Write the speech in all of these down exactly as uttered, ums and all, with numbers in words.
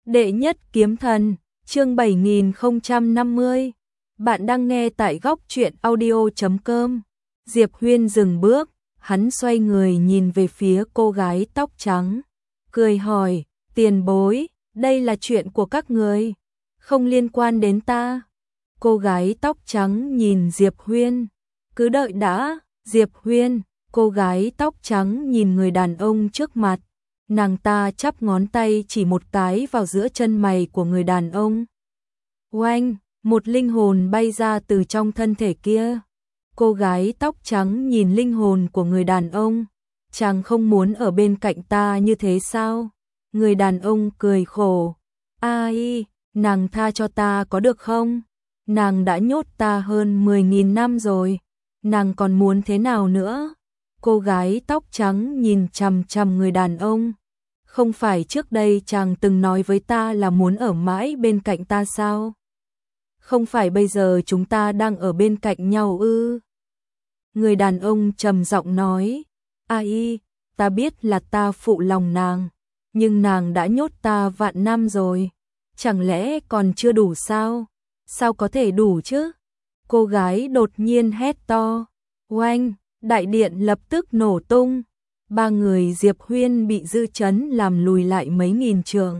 Đệ nhất kiếm thần, chương bảy nghìn không trăm năm mươi. Bạn đang nghe tại góc truyện audio chấm com. Diệp Huyên dừng bước, hắn xoay người nhìn về phía cô gái tóc trắng, cười hỏi, tiền bối, đây là chuyện của các người, không liên quan đến ta. Cô gái tóc trắng nhìn Diệp Huyên, cứ đợi đã. Diệp Huyên, cô gái tóc trắng nhìn người đàn ông trước mặt, nàng ta chắp ngón tay chỉ một cái vào giữa chân mày của người đàn ông. Oanh, một linh hồn bay ra từ trong thân thể kia. Cô gái tóc trắng nhìn linh hồn của người đàn ông, chàng không muốn ở bên cạnh ta như thế sao? Người đàn ông cười khổ, ai, nàng tha cho ta có được không? Nàng đã nhốt ta hơn mười nghìn năm rồi, nàng còn muốn thế nào nữa? Cô gái tóc trắng nhìn chằm chằm người đàn ông. Không phải trước đây chàng từng nói với ta là muốn ở mãi bên cạnh ta sao? Không phải bây giờ chúng ta đang ở bên cạnh nhau ư? Người đàn ông trầm giọng nói, ai, ta biết là ta phụ lòng nàng, nhưng nàng đã nhốt ta vạn năm rồi, chẳng lẽ còn chưa đủ sao? Sao có thể đủ chứ? Cô gái đột nhiên hét to, oanh, đại điện lập tức nổ tung, ba người Diệp Huyên bị dư chấn làm lùi lại mấy nghìn trượng.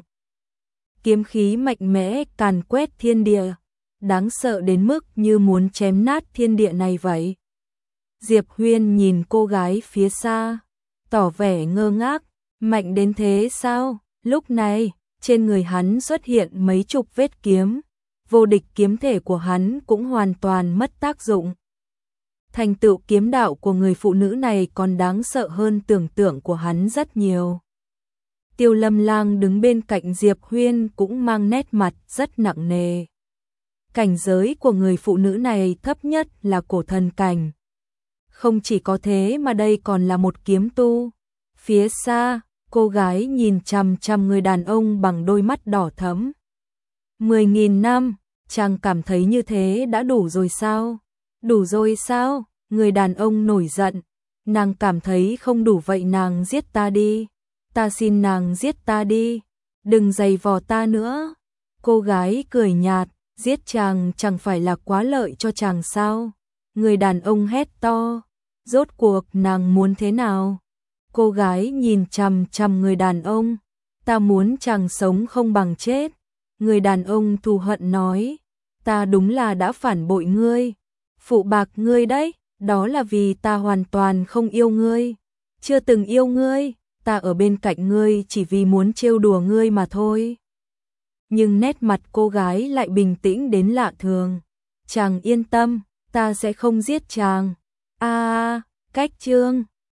Kiếm khí mạnh mẽ càn quét thiên địa, đáng sợ đến mức như muốn chém nát thiên địa này vậy. Diệp Huyên nhìn cô gái phía xa, tỏ vẻ ngơ ngác, mạnh đến thế sao? Lúc này, trên người hắn xuất hiện mấy chục vết kiếm, vô địch kiếm thể của hắn cũng hoàn toàn mất tác dụng. Thành tựu kiếm đạo của người phụ nữ này còn đáng sợ hơn tưởng tượng của hắn rất nhiều. Tiêu Lâm Lang đứng bên cạnh Diệp Huyên cũng mang nét mặt rất nặng nề. Cảnh giới của người phụ nữ này thấp nhất là cổ thần cảnh. Không chỉ có thế mà đây còn là một kiếm tu. Phía xa, cô gái nhìn chằm chằm người đàn ông bằng đôi mắt đỏ thẫm. Mười nghìn năm, chàng cảm thấy như thế đã đủ rồi sao? Đủ rồi sao? Người đàn ông nổi giận. Nàng cảm thấy không đủ vậy nàng giết ta đi. Ta xin nàng giết ta đi. Đừng giày vò ta nữa. Cô gái cười nhạt, giết chàng chẳng phải là quá lợi cho chàng sao? Người đàn ông hét to. Rốt cuộc nàng muốn thế nào? Cô gái nhìn chằm chằm người đàn ông. Ta muốn chàng sống không bằng chết. Người đàn ông thù hận nói. Ta đúng là đã phản bội ngươi, phụ bạc ngươi đấy, đó là vì ta hoàn toàn không yêu ngươi, chưa từng yêu ngươi, ta ở bên cạnh ngươi chỉ vì muốn trêu đùa ngươi mà thôi. Nhưng nét mặt cô gái lại bình tĩnh đến lạ thường. Chàng yên tâm, ta sẽ không giết chàng. A, à, cách chương